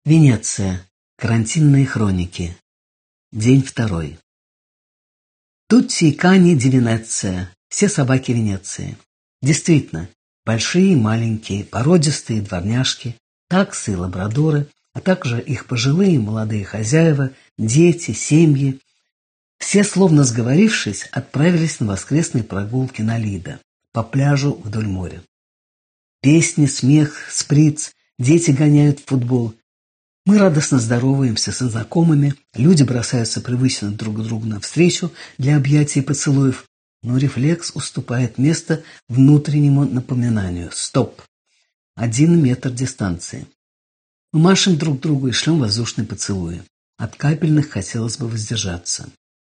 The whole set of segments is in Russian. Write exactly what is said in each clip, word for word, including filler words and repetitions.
Венеция. Карантинные хроники. День второй. Тутти и Кани ди Венеция. Все собаки Венеции. Действительно, большие и маленькие, породистые дворняжки, таксы и лабрадоры, а также их пожилые и молодые хозяева, дети, семьи. Все, словно сговорившись, отправились на воскресные прогулки на Лидо, по пляжу вдоль моря. Песни, смех, сприц, дети гоняют в футбол. Мы радостно здороваемся со знакомыми, люди бросаются привычно друг к другу навстречу для объятий и поцелуев, но рефлекс уступает место внутреннему напоминанию. Стоп! Один метр дистанции. Мы машем друг другу и шлем воздушные поцелуи. От капельных хотелось бы воздержаться.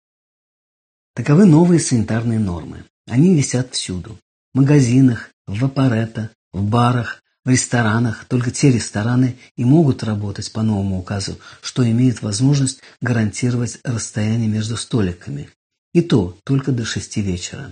Таковы новые санитарные нормы. Они висят всюду. В магазинах, в вапоретто, в барах, в ресторанах. Только те рестораны и могут работать по новому указу, что имеет возможность гарантировать расстояние между столиками. И то только до шести вечера.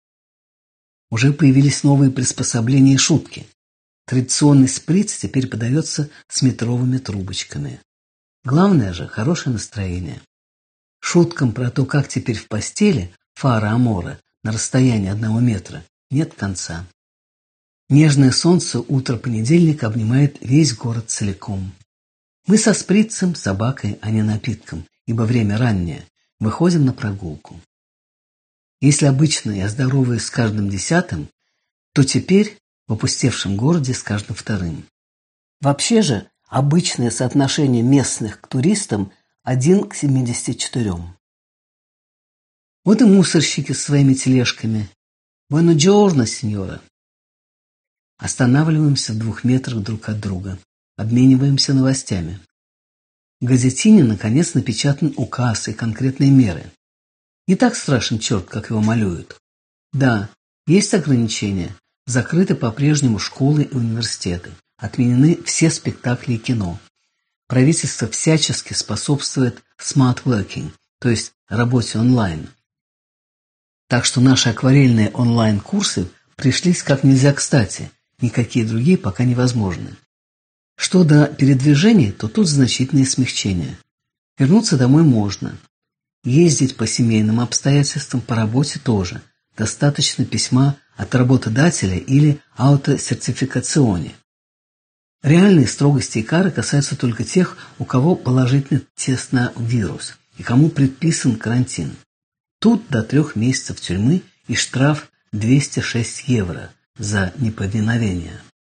Уже появились новые приспособления и шутки. Традиционный сприц теперь подается с метровыми трубочками. Главное же – хорошее настроение. Шуткам про то, как теперь в постели, фара амора, на расстоянии одного метра, нет конца. Нежное солнце утро понедельника обнимает весь город целиком. Мы со сприцем, собакой, а не напитком, ибо время раннее, выходим на прогулку. Если обычно я здороваюсь с каждым десятым, то теперь в опустевшем городе с каждым вторым. Вообще же обычное соотношение местных к туристам один к семидесяти четырем. Вот и мусорщики с своими тележками. «Буэноджорно, сеньора». Останавливаемся в двух метрах друг от друга. Обмениваемся новостями. В газетине, наконец, напечатан указ и конкретные меры. Не так страшен черт, как его малюют. Да, есть ограничения. Закрыты по-прежнему школы и университеты. Отменены все спектакли и кино. Правительство всячески способствует smart working, то есть работе онлайн. Так что наши акварельные онлайн-курсы пришлись как нельзя кстати. Никакие другие пока невозможны. Что до передвижений, то тут значительные смягчения. Вернуться домой можно. Ездить по семейным обстоятельствам, по работе тоже. Достаточно письма от работодателя или аутосертификационе. Реальные строгости и кары касаются только тех, у кого положительный тест на вирус и кому предписан карантин. Тут до трех месяцев тюрьмы и штраф двести шесть евро за неповиновение.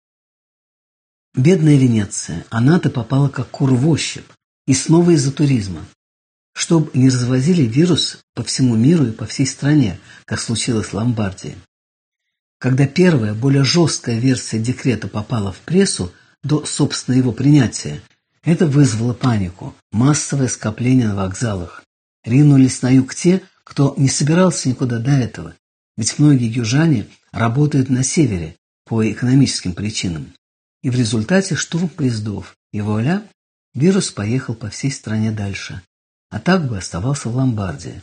Бедная Венеция, она-то попала как кур в ощупь, и снова из-за туризма. Чтоб не развозили вирус по всему миру и по всей стране, как случилось в Ломбардии. Когда первая, более жесткая версия декрета попала в прессу до, собственно, его принятия, это вызвало панику, массовое скопление на вокзалах. Ринулись на юг те, кто не собирался никуда до этого, ведь многие южане работают на севере по экономическим причинам. И в результате штурм поездов, и вуаля, вирус поехал по всей стране дальше, а так бы оставался в Ломбардии.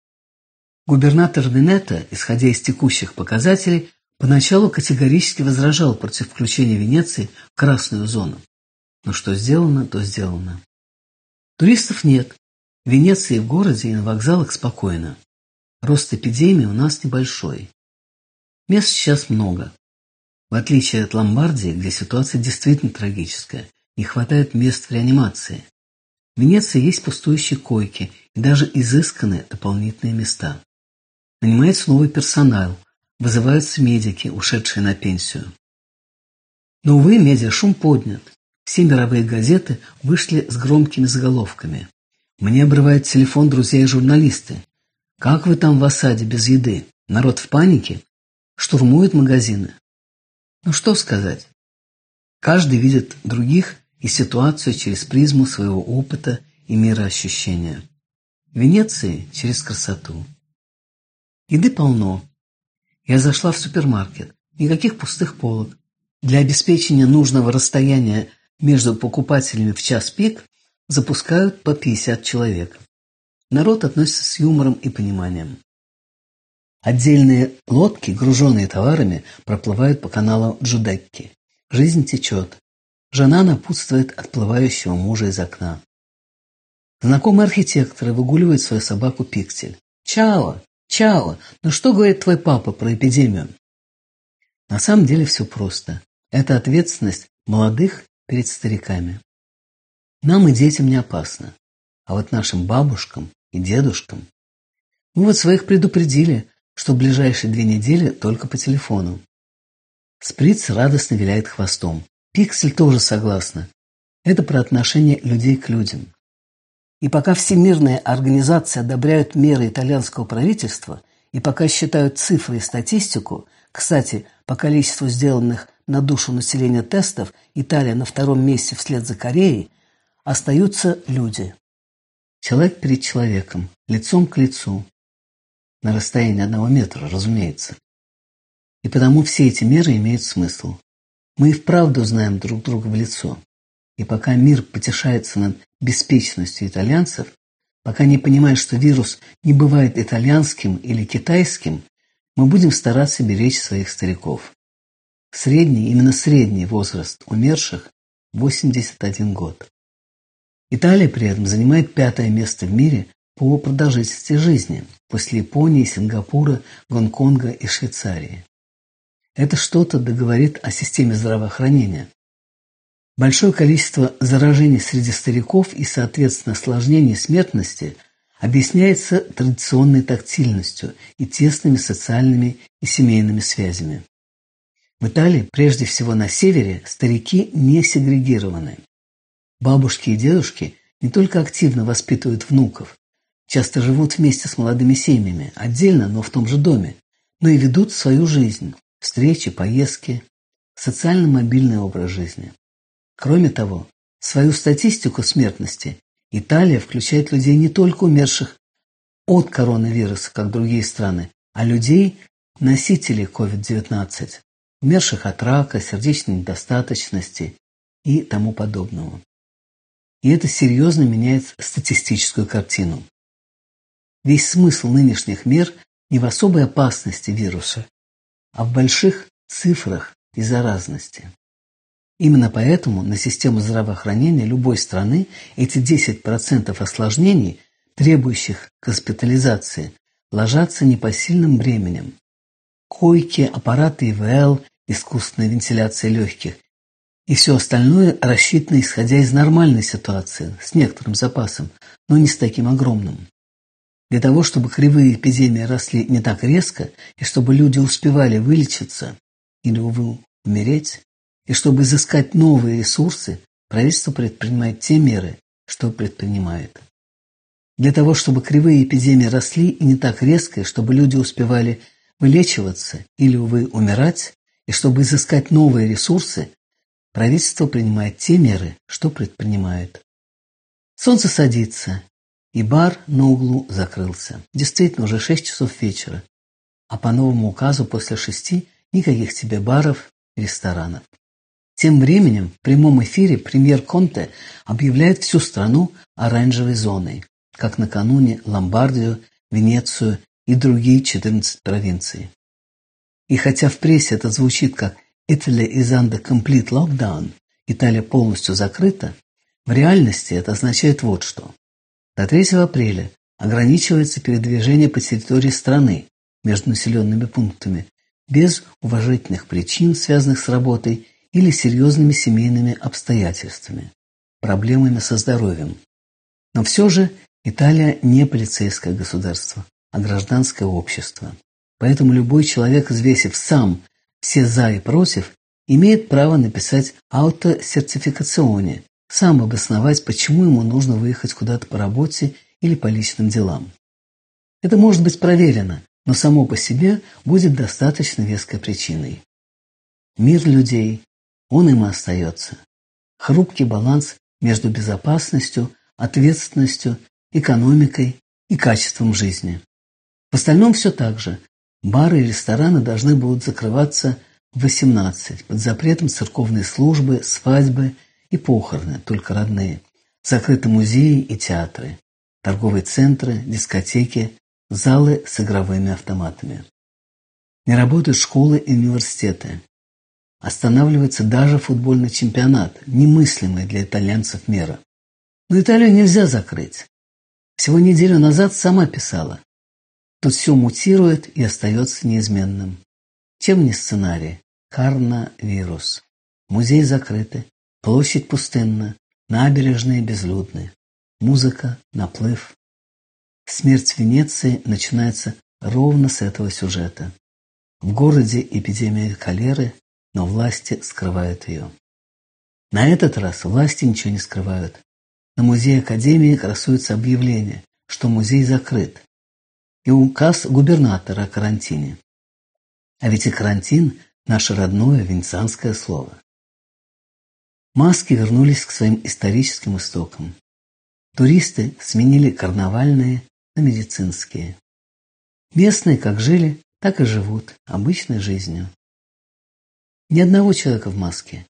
Губернатор Венето, исходя из текущих показателей, поначалу категорически возражал против включения Венеции в красную зону. Но что сделано, то сделано. Туристов нет. В Венеции в городе и на вокзалах спокойно. Рост эпидемии у нас небольшой. Мест сейчас много. В отличие от Ломбардии, где ситуация действительно трагическая, не хватает мест в реанимации. В Венеции есть пустующие койки и даже изысканные дополнительные места. Нанимается новый персонал, вызываются медики, ушедшие на пенсию. Но, увы, медиашум поднят. Все мировые газеты вышли с громкими заголовками. Мне обрывают телефон друзья и журналисты. Как вы там в осаде без еды? Народ в панике? Штурмуют магазины? Ну что сказать? Каждый видит других и ситуацию через призму своего опыта и мироощущения. В Венеции через красоту. Еды полно. Я зашла в супермаркет. Никаких пустых полок. Для обеспечения нужного расстояния между покупателями в час пик запускают по пятьдесят человек. Народ относится с юмором и пониманием. Отдельные лодки, груженные товарами, проплывают по каналу Джудекки. Жизнь течет. Жена напутствует отплывающего мужа из окна. Знакомые архитекторы выгуливают свою собаку Пиксель. «Чао! Чао! Ну что говорит твой папа про эпидемию?» На самом деле все просто. Это ответственность молодых перед стариками. Нам и детям не опасно. А вот нашим бабушкам и дедушкам мы вот своих предупредили, что в ближайшие две недели только по телефону. Сприц радостно виляет хвостом. Пиксель тоже согласна. Это про отношение людей к людям. И пока всемирные организации одобряют меры итальянского правительства, и пока считают цифры и статистику, кстати, по количеству сделанных на душу населения тестов Италия на втором месте вслед за Кореей, остаются люди. Человек перед человеком, лицом к лицу. На расстоянии одного метра, разумеется. И потому все эти меры имеют смысл. Мы и вправду знаем друг друга в лицо. И пока мир потешается над беспечностью итальянцев, пока не понимает, что вирус не бывает итальянским или китайским, мы будем стараться беречь своих стариков. Средний, именно средний возраст умерших – восемьдесят один год. Италия при этом занимает пятое место в мире по продолжительности жизни, после Японии, Сингапура, Гонконга и Швейцарии. Это что-то договорит о системе здравоохранения. Большое количество заражений среди стариков и, соответственно, осложнений смертности объясняется традиционной тактильностью и тесными социальными и семейными связями. В Италии, прежде всего на севере, старики не сегрегированы. Бабушки и дедушки не только активно воспитывают внуков, часто живут вместе с молодыми семьями, отдельно, но в том же доме, но и ведут свою жизнь, встречи, поездки, социально мобильный образ жизни. Кроме того, в свою статистику смертности Италия включает людей не только умерших от коронавируса, как другие страны, а людей, носителей ковид девятнадцать, умерших от рака, сердечной недостаточности и тому подобного. И это серьезно меняет статистическую картину. Весь смысл нынешних мер не в особой опасности вируса, а в больших цифрах и заразности. Именно поэтому на систему здравоохранения любой страны эти десять процентов осложнений, требующих госпитализации, ложатся непосильным бременем. Койки, аппараты И В Л, искусственная вентиляция легких и все остальное рассчитано исходя из нормальной ситуации, с некоторым запасом, но не с таким огромным. Для того, чтобы кривые эпидемии росли не так резко, и чтобы люди успевали вылечиться или, увы, умереть, и чтобы изыскать новые ресурсы, правительство предпринимает те меры, что предпринимает. Для того, чтобы кривые эпидемии росли и не так резко, и чтобы люди успевали вылечиваться или, увы, умирать, и чтобы изыскать новые ресурсы, правительство принимает те меры, что предпринимает. Солнце садится, и бар на углу закрылся. Действительно, уже шесть часов вечера, а по новому указу после шести никаких тебе баров и ресторанов. Тем временем в прямом эфире премьер Конте объявляет всю страну оранжевой зоной, как накануне Ломбардию, Венецию и другие четырнадцать провинций. И хотя в прессе это звучит как «Italy is under complete lockdown», Италия полностью закрыта, в реальности это означает вот что. До третьего апреля ограничивается передвижение по территории страны между населенными пунктами без уважительных причин, связанных с работой или серьезными семейными обстоятельствами, проблемами со здоровьем. Но все же Италия не полицейское государство, а гражданское общество. Поэтому любой человек, взвесив сам все «за» и «против», имеет право написать аутосертификационе, сам обосновать, почему ему нужно выехать куда-то по работе или по личным делам. Это может быть проверено, но само по себе будет достаточно веской причиной. Мир людей, он им и остается. Хрупкий баланс между безопасностью, ответственностью, экономикой и качеством жизни. В остальном все так же. Бары и рестораны должны будут закрываться в восемнадцать под запретом церковной службы, свадьбы и похороны, только родные. Закрыты музеи и театры, торговые центры, дискотеки, залы с игровыми автоматами. Не работают школы и университеты. Останавливается даже футбольный чемпионат, немыслимый для итальянцев мера. Но Италию нельзя закрыть. Всего неделю назад сама писала. Тут все мутирует и остается неизменным. Чем не сценарий? Коронавирус. Музеи закрыты, площадь пустынна, набережные безлюдны. Музыка, наплыв. Смерть Венеции начинается ровно с этого сюжета. В городе эпидемия холеры, но власти скрывают ее. На этот раз власти ничего не скрывают. На музее Академии красуется объявление, что музей закрыт, и указ губернатора о карантине. А ведь и карантин – наше родное венецианское слово. Маски вернулись к своим историческим истокам. Туристы сменили карнавальные на медицинские. Местные как жили, так и живут обычной жизнью. Ни одного человека в маске.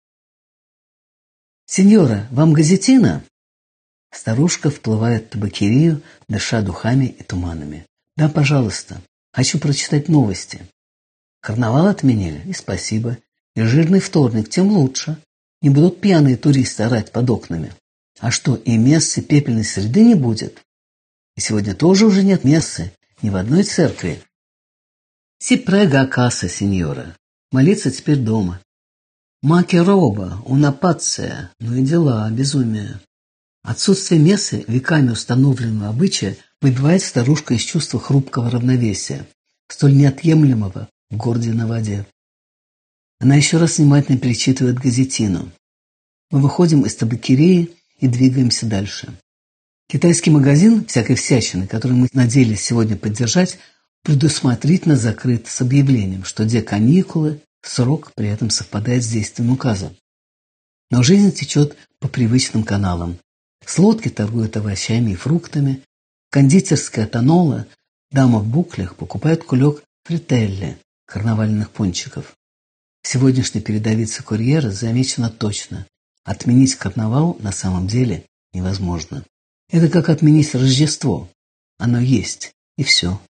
«Сеньора, вам газетина?» Старушка вплывает в табакерию, дыша духами и туманами. «Да, пожалуйста. Хочу прочитать новости. Карнавал отменили, и спасибо. И жирный вторник, тем лучше. Не будут пьяные туристы орать под окнами. А что, и мессы пепельной среды не будет? И сегодня тоже уже нет мессы ни в одной церкви. Си прега касса, сеньора. Молиться теперь дома. Маки роба, унапация, ну и дела, безумие». Отсутствие мессы, веками установленного обычая, выбивает старушку из чувства хрупкого равновесия, столь неотъемлемого в городе на воде. Она еще раз внимательно перечитывает газетину. Мы выходим из табакерии и двигаемся дальше. Китайский магазин всякой всячины, который мы надеялись сегодня поддержать, предусмотрительно закрыт с объявлением, что где каникулы, срок при этом совпадает с действием указа. Но жизнь течет по привычным каналам. С лодки торгуют овощами и фруктами, кондитерская Тонола, дама в буклях покупает кулек фрителли, карнавальных пончиков. В сегодняшней передовице курьера замечено точно: отменить карнавал на самом деле невозможно. Это как отменить Рождество. Оно есть, и все.